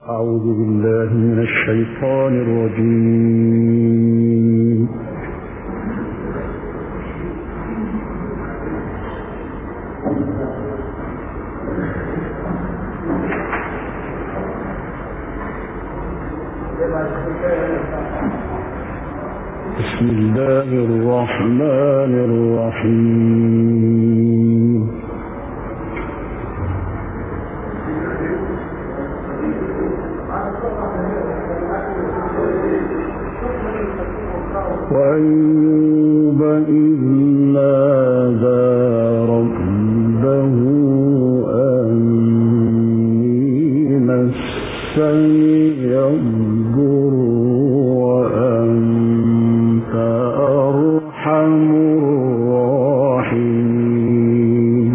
أعوذ بالله من الشيطان الرجيم. بسم الله الرحمن الرحيم. وأيوب إذ نادى ربه أني مسني الضر وأنت أرحم الراحمين.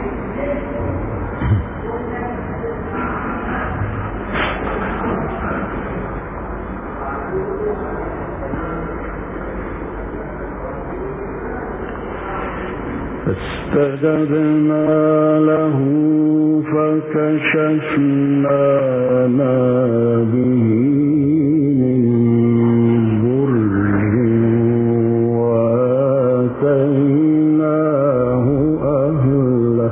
فاستجبنا له فكشفنا ما به من ضر وآتيناه أهله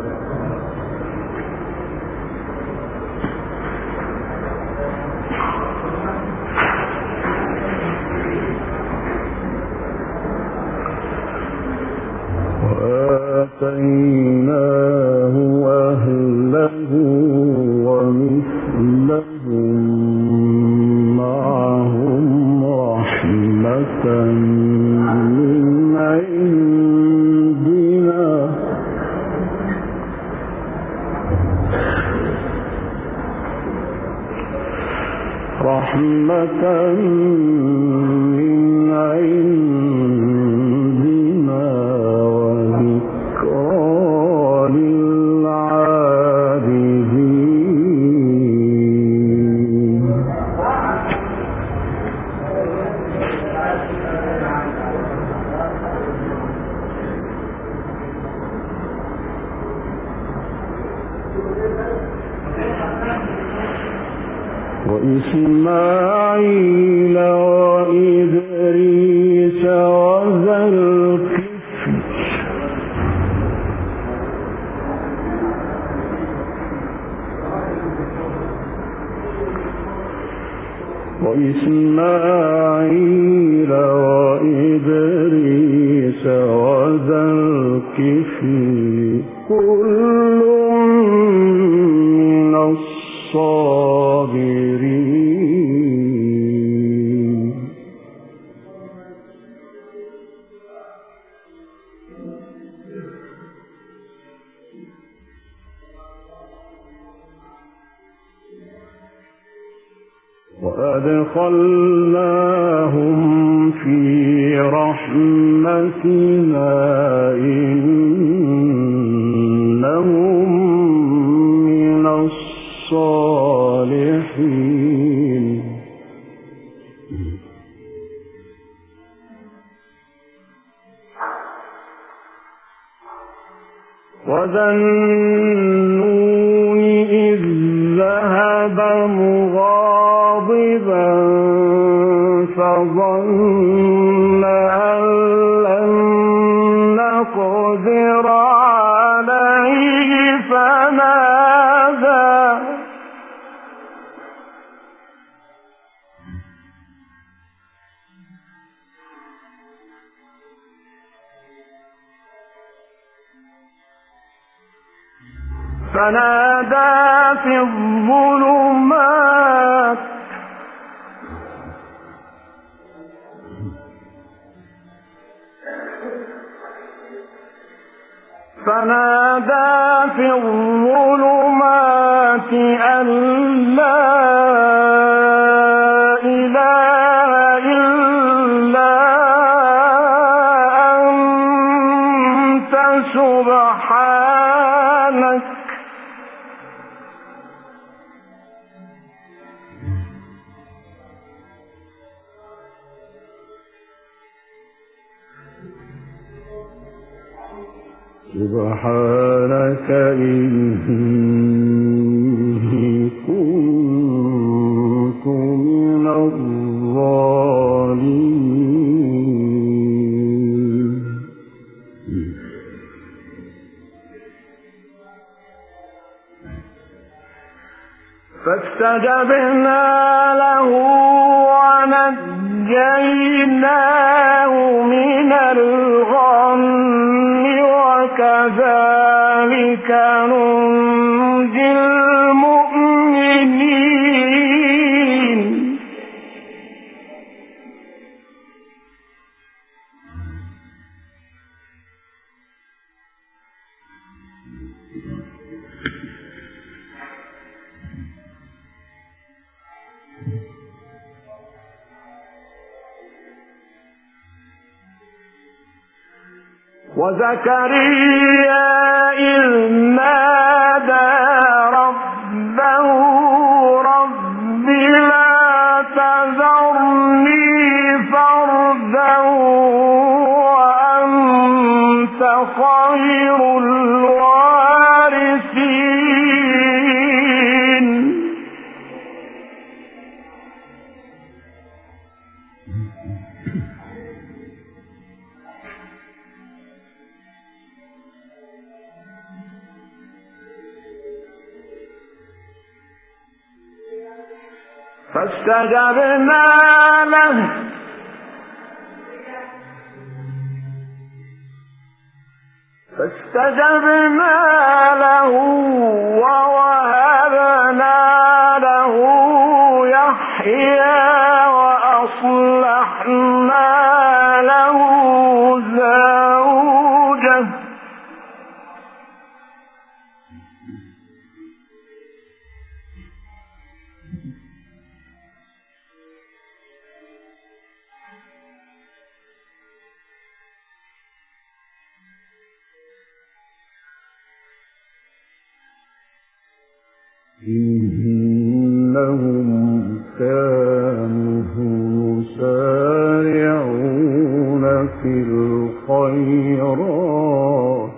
ومثلهم معهم رحمة من عندنا وذكرى للعابدين. وإسماعيل وإدريس وذا الكفل كل من الصابرين. وأدخلناهم في رحمتنا إنهم من الصالحين. وذا النون إذ ذهب مغاضبا فظن أن لن نقدر عليه فنادى في الظلمات أن لا إله إلا أنت سبحانك إني كنت فاستجبنا له ونجيناه من الغم وكذلك ننجي المؤمنين. وزكريا إذ نادى ربه رب لا تذرني فردا وأنت خير الوارثين. فاستجبنا له ووهبنا له يحيى وأصلحنا له زوجه إنهم كانوا يسارعون في الخيرات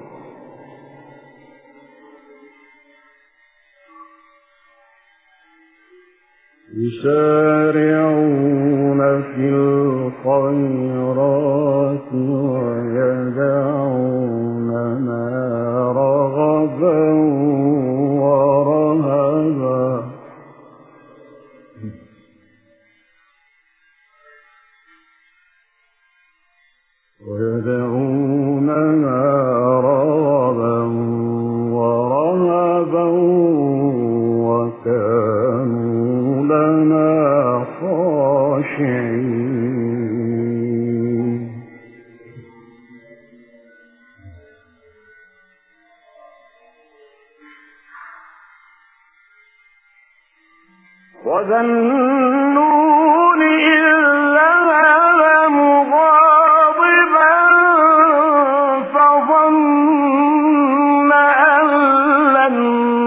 ويدعوننا رغبا ورهبا. وكانوا لنا خاشعين. وذا النون إذ ذهب مغاضبا فظن أن لن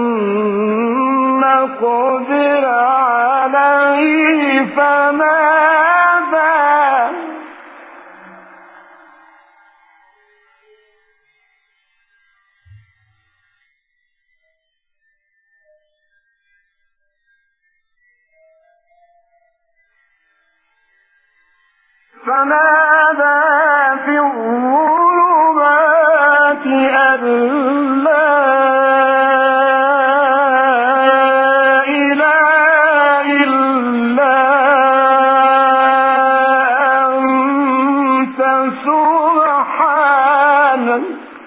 نقدر عليه فنادى في الظلمات أن لا إله إلا أنت سبحانك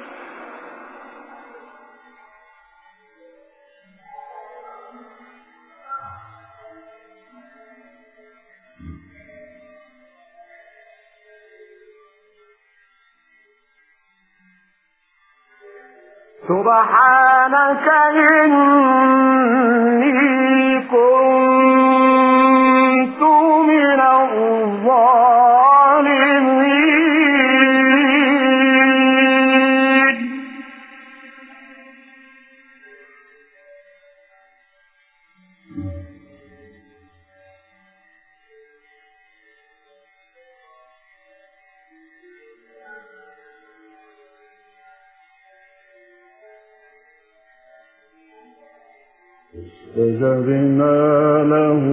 سبحانك إني كنت من الظالمين. فاستجبنا له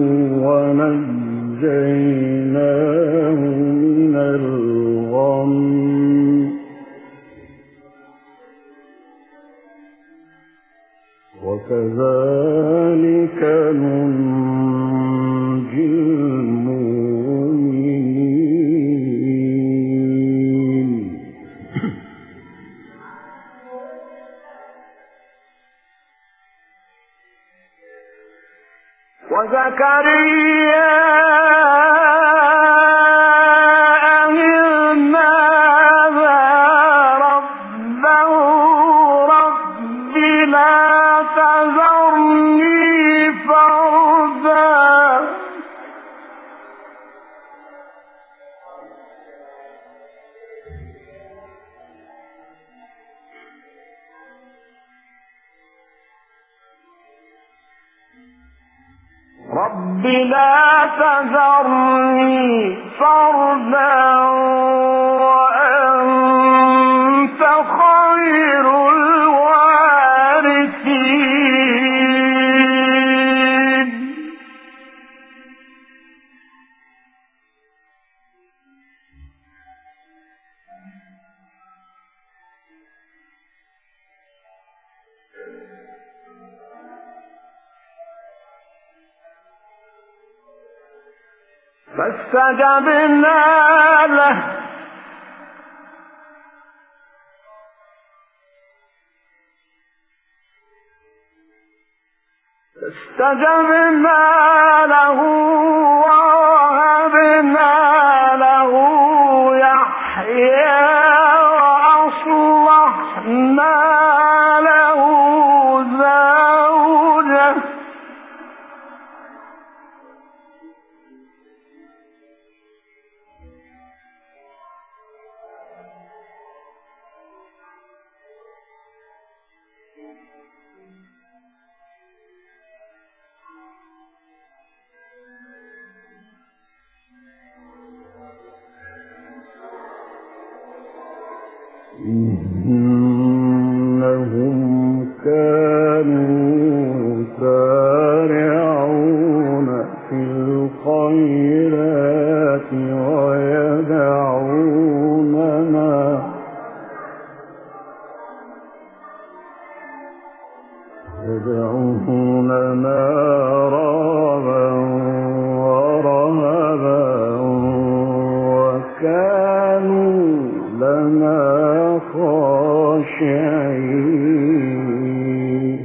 ونجيناه من الغم وكذلك وزكريا رب لا تذرني فردا وأنت خير الوارثين. فاستجبنا له ووهبنا له يحيى وأصلحنا له زوجه إنهم كانوا يسارعون في الخيرات ويدعوننا رغبا ورهبا وكانوا لنا خاشعين.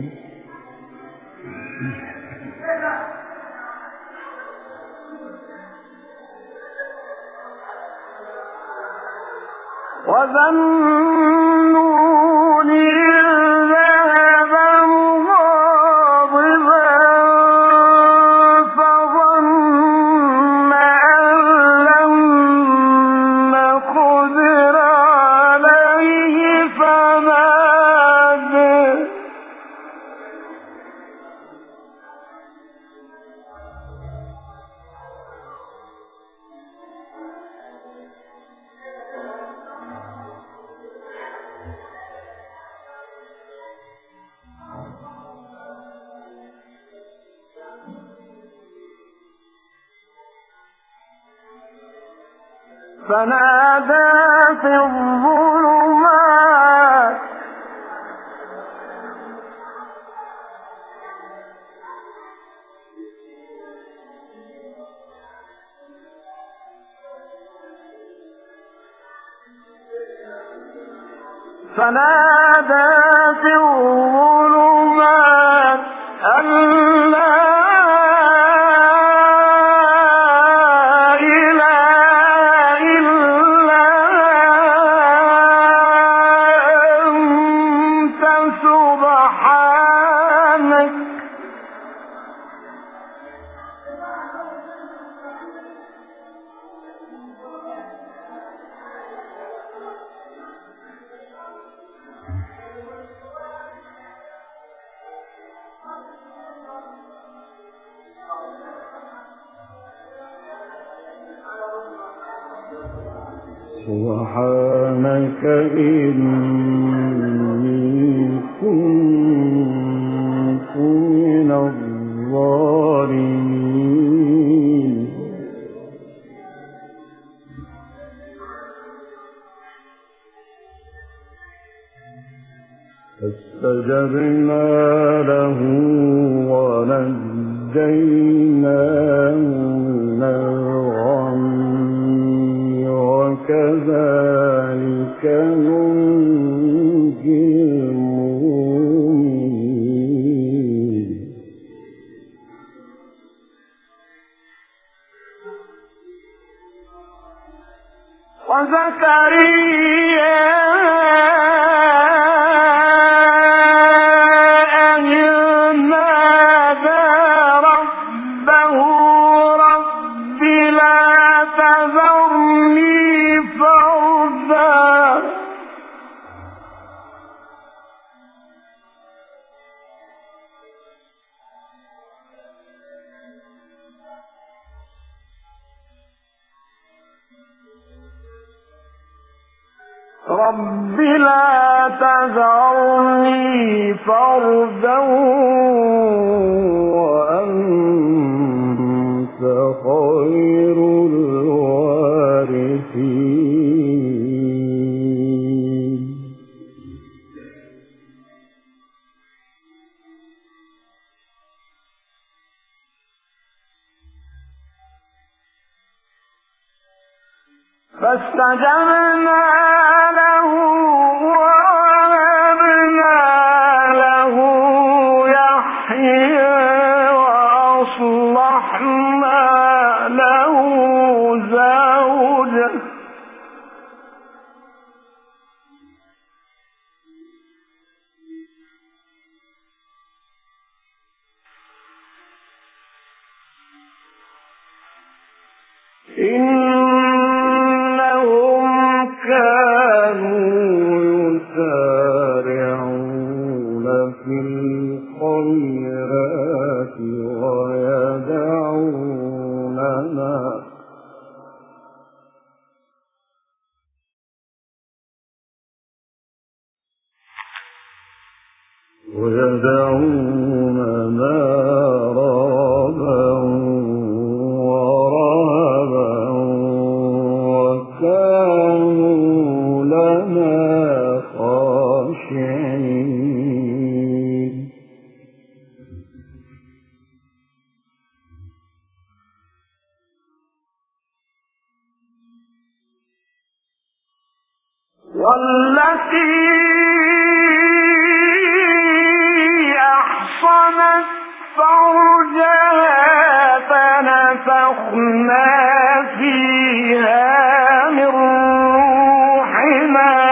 وظنون ذهب مغاضبا فظن أن لن نقدر عليه فنادى في الظلمات أن لا إله إلا أنت سبحانك إني كنت من الظالمين. فاستجبنا له ونجيناه من الغم وكذلك ننجي المؤمنين. رب لا تذرني فردا وأنت خير الوارثين. فاستجبنا له ووهبنا له يحيى وأصلحنا له زوجه إنهم كانوا يسارعون في الخيرات ويدعوننا رغبا ورهبا وكانوا لنا خاشعين. والتي أحصنت فرجها فنفخنا فيها من روحنا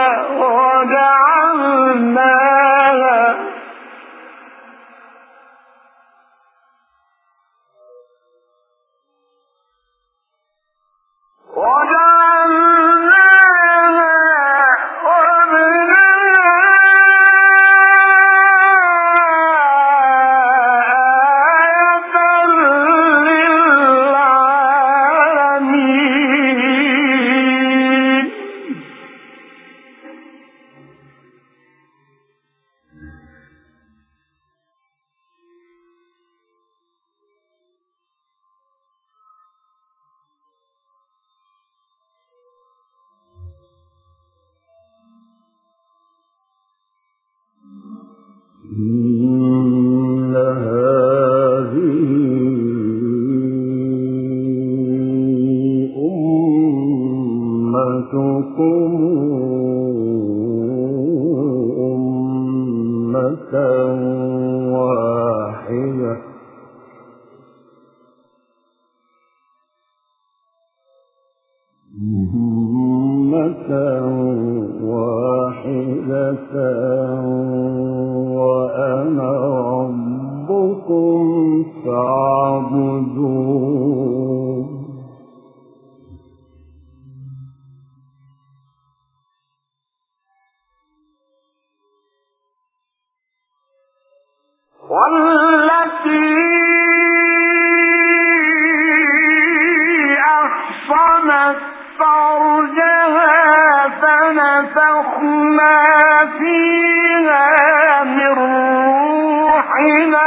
إن هذه أمتكم أمة واحدة وأنا ربكم فاعبدون. والتي أحصنت فرجها فنفخنا فيها من روحنا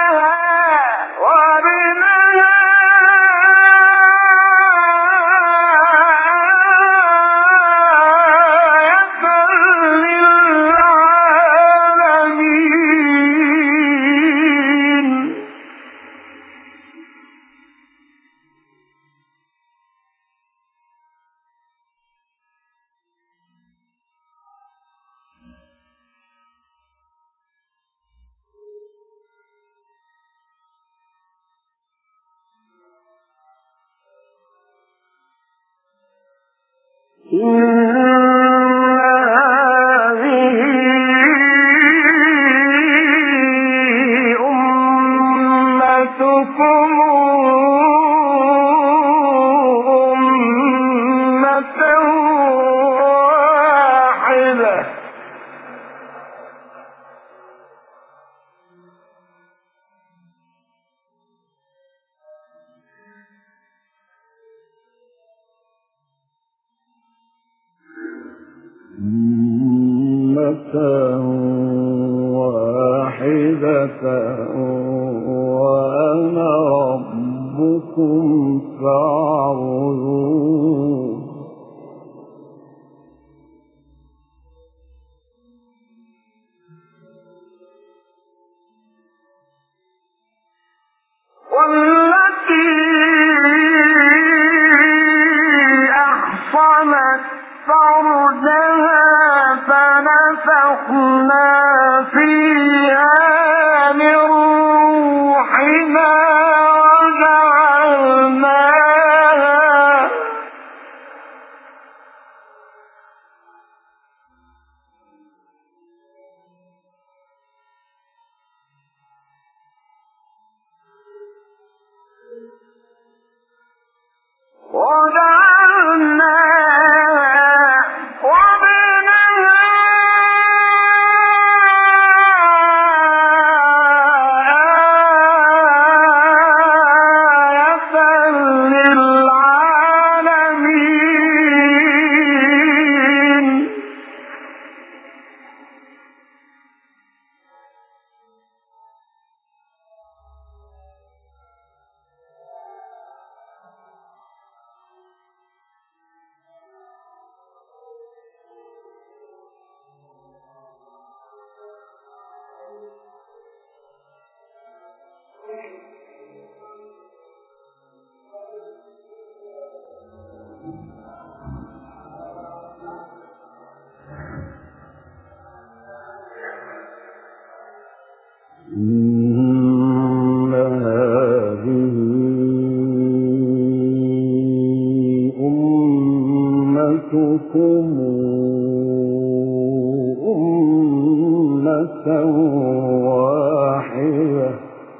وجعلناها واحدة وأنا ربكم فاعبدون والتي أحصنت فرجها فنفخنا فيها من روحنا إن هذه أمتكم أمة واحدة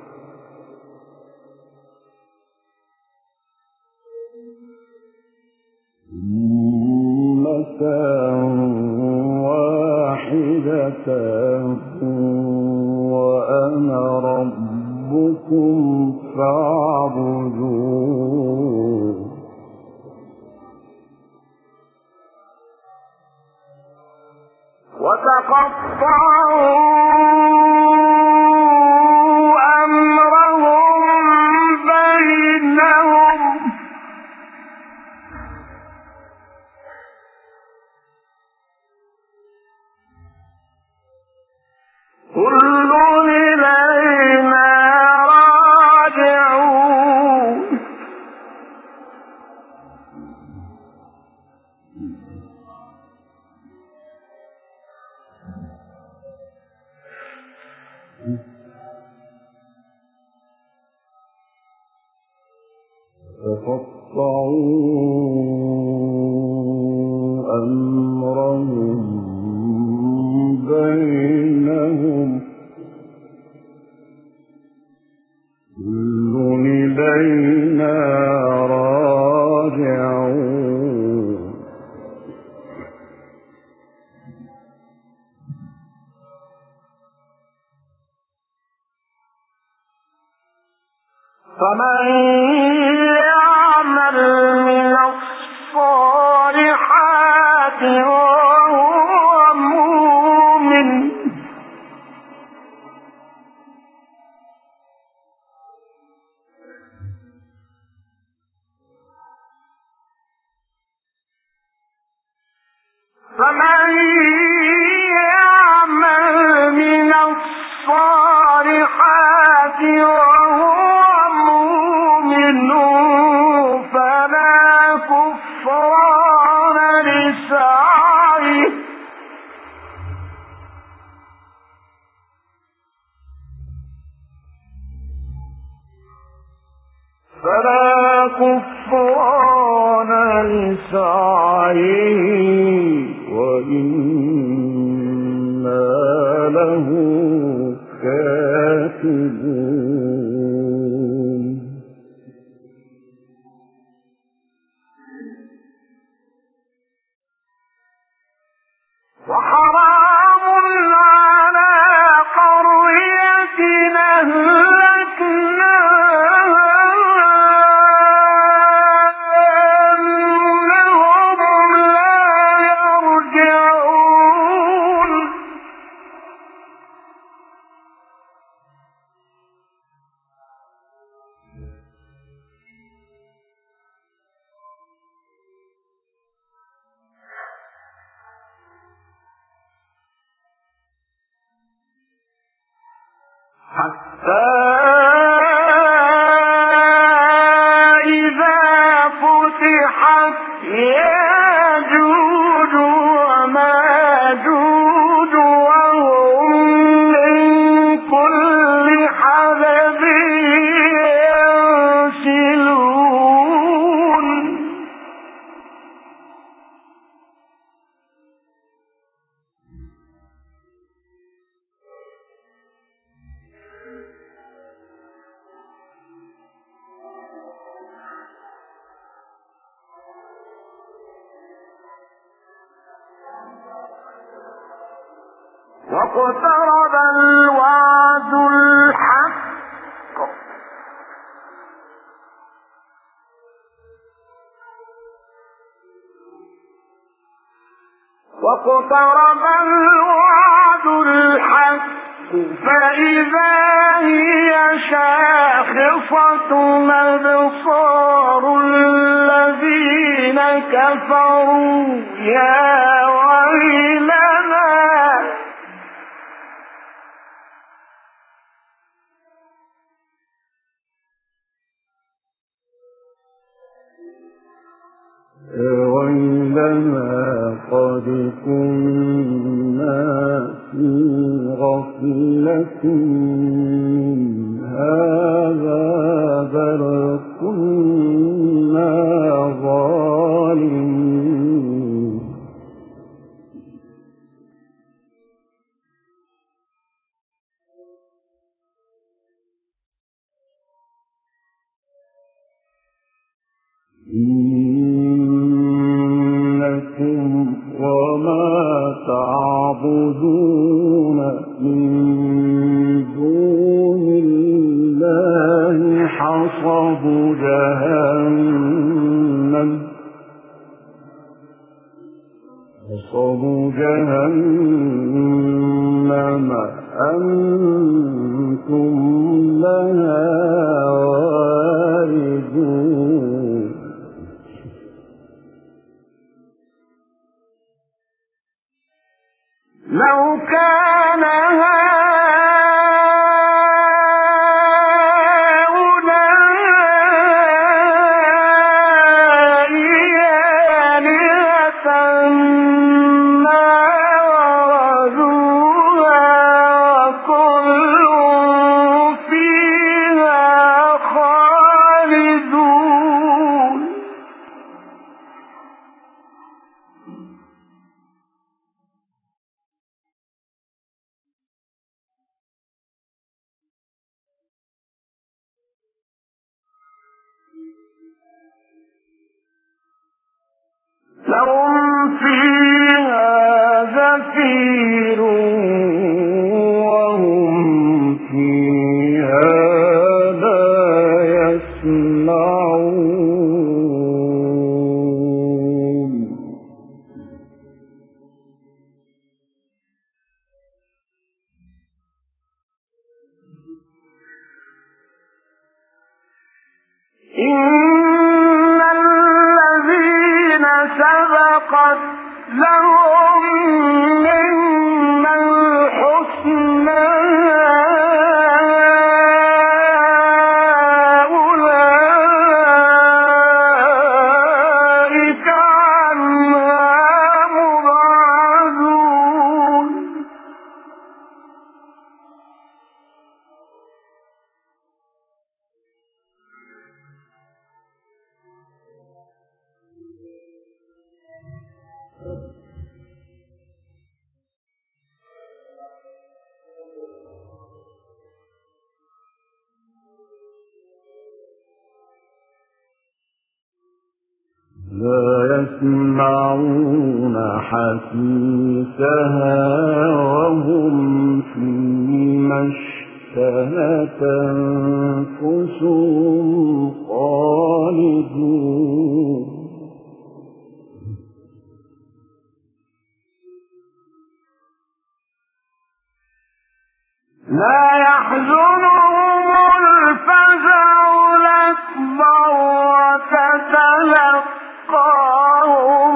وأنا ربكم فاعبدون وتقطعوا أمرهم بينهم كل إلينا راجعون فقطعوا أمرهم بينهم كل إلينا راجعون فمن يعمل من الصالحات وهو مؤمن فمن يعمل من الصالحات وهو مؤمن فلا كفران لسعيه فلا كفران ويسارعون لسعيه وإنا له كاتبون وحرام على قرية أهلكناها أنهم لا يرجعون حتى إذا فتحت ياجوج وماجوج وهم من كل حدب ينسلون واقترب الوعد الحق فإذا هي شاخصة أبصار الذين كفروا يا ويلنا قد كنا في غفلة من هذا بل كنا ظالمين وما تعبدون من دون الله حصب جهنم أنتم لها واردون لو كان هؤلاء آلهة ما وردوها وكل فيها خالدون لهم فيها زفير وهم فيها لا يسمعون إن الذين سبقت لهم يسمعون حسيسها وهم فيما اشتهت أنفسهم خالدون لا يحزنهم الفزع الأكبر وتتلقاهم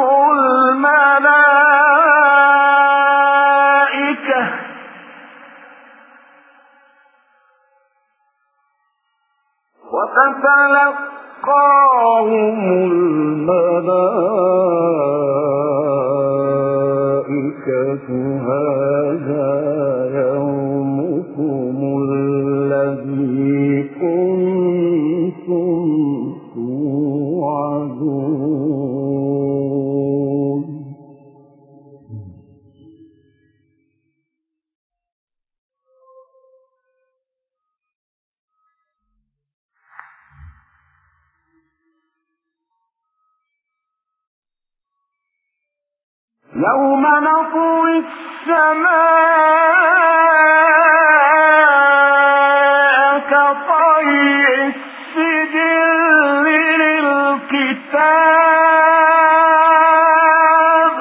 الملائكة هذا يومكم الذي كنتم توعدون يوم نطوي السماء كطي السجل للكتاب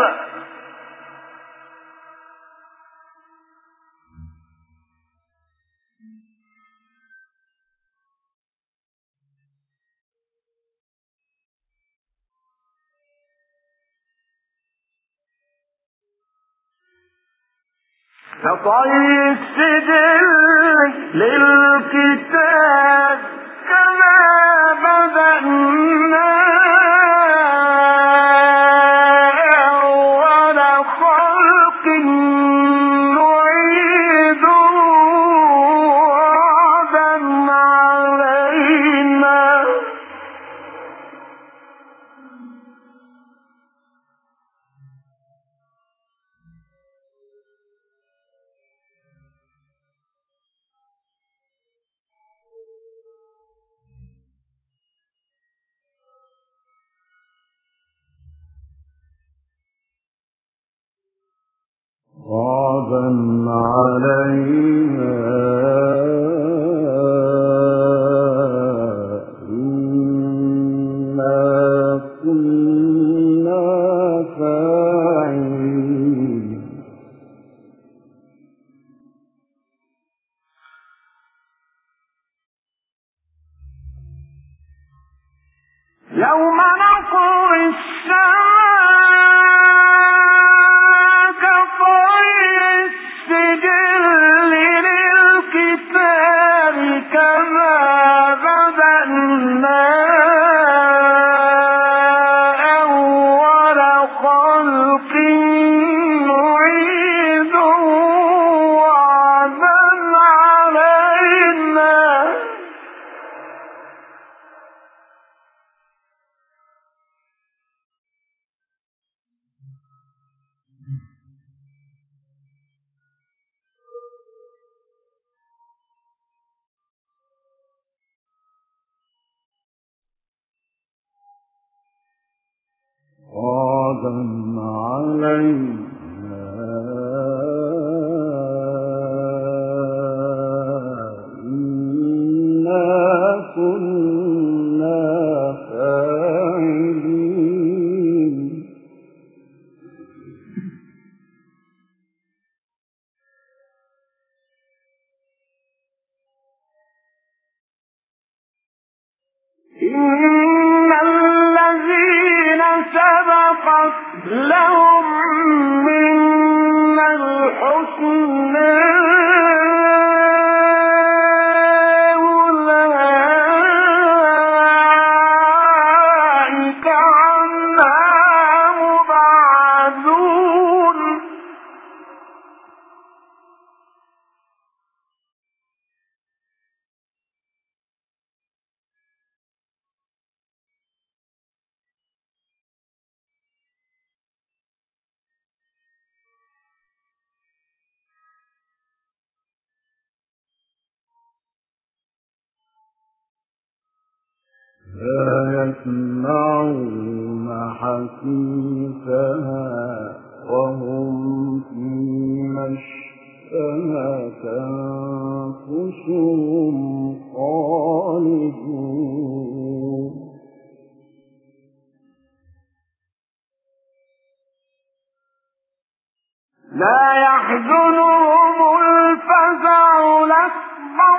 كطي السجل للكتاب كما بدأنا أول خلق نعيده وعدا علينا وعدا علينا إنا كنا فاعلين يوم نطوي السماء كطي السجل للكتاب كما بدأنا أول خلق نعيده وعدا علينا وعدا علينا إنا كنا فاعلين إن الذين سبقت لهم منا الحسنى أولئك عنها مبعدون لا يسمعون حثيثها وهم فيما اشتهت أنفسهم خالدون لا يحزنهم الفزع الأكبر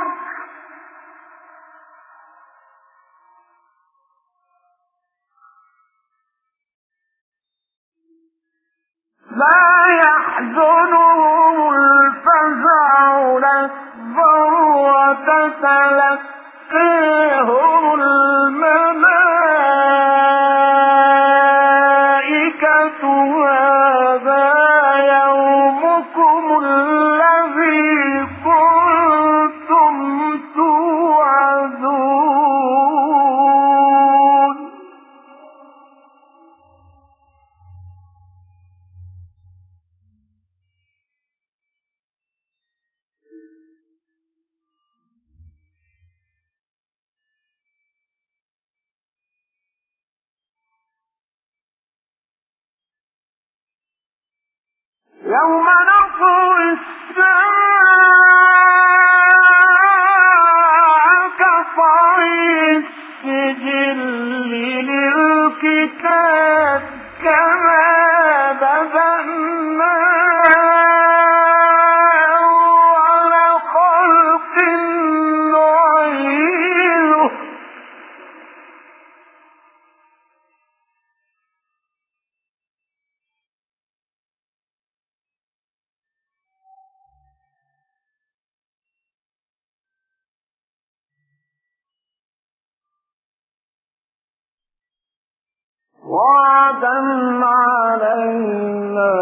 وتتلقيهم الملائكة هذا يومكم الذي كنتم توعدون يوم نطوي السماء كطي السجل للكتاب كما بدأنا أول خلق نعيده وعدا علينا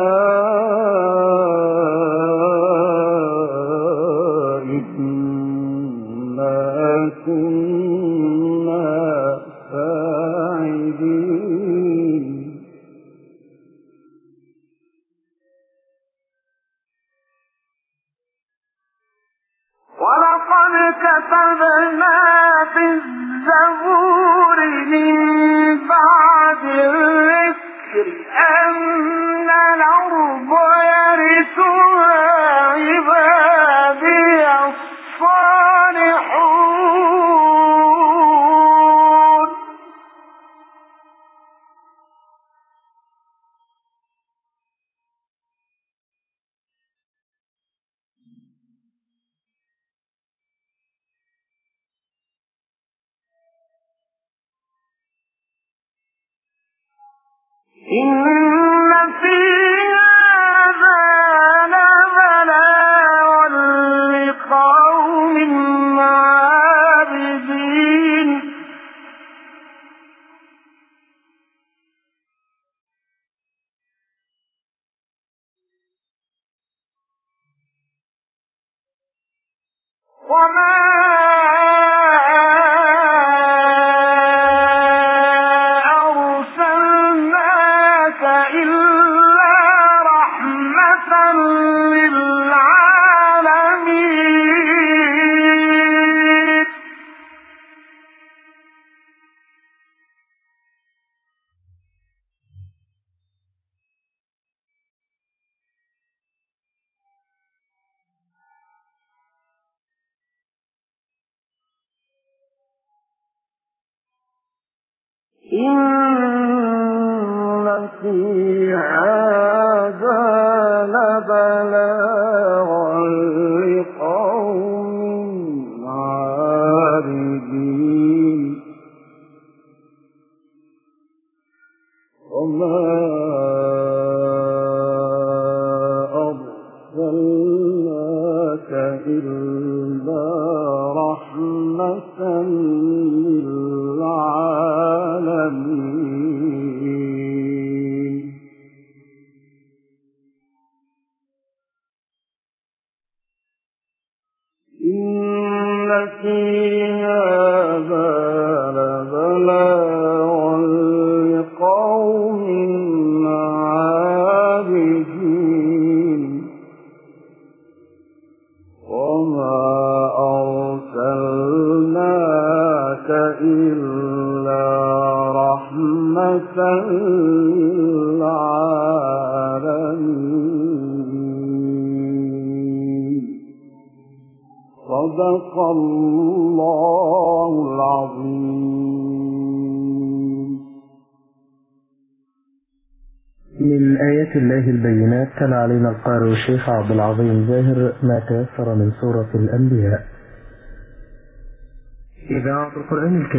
إنا كنا فاعلين ولقد كتبنا في الزبور من بعد الذكر أن الأرض يرثها عبادي الصالحون إن في هذا لبلاغا لقوم عابدين وما أرسلناك إلا رحمة للعالمين إن في هذا لبلاغا لقوم عابدين وما أرسلناك إلا رحمة للعالمين إن في هذا لبلاغا لقوم عابدين وما أرسلناك إلا رحمة للعالمين. صدق الله العظيم. من آيات الله البينات تلا علينا القارئ الشيخ عبد العظيم زاهر ما تيسر من سورة الأنبياء. إذاعة القرآن الكريم.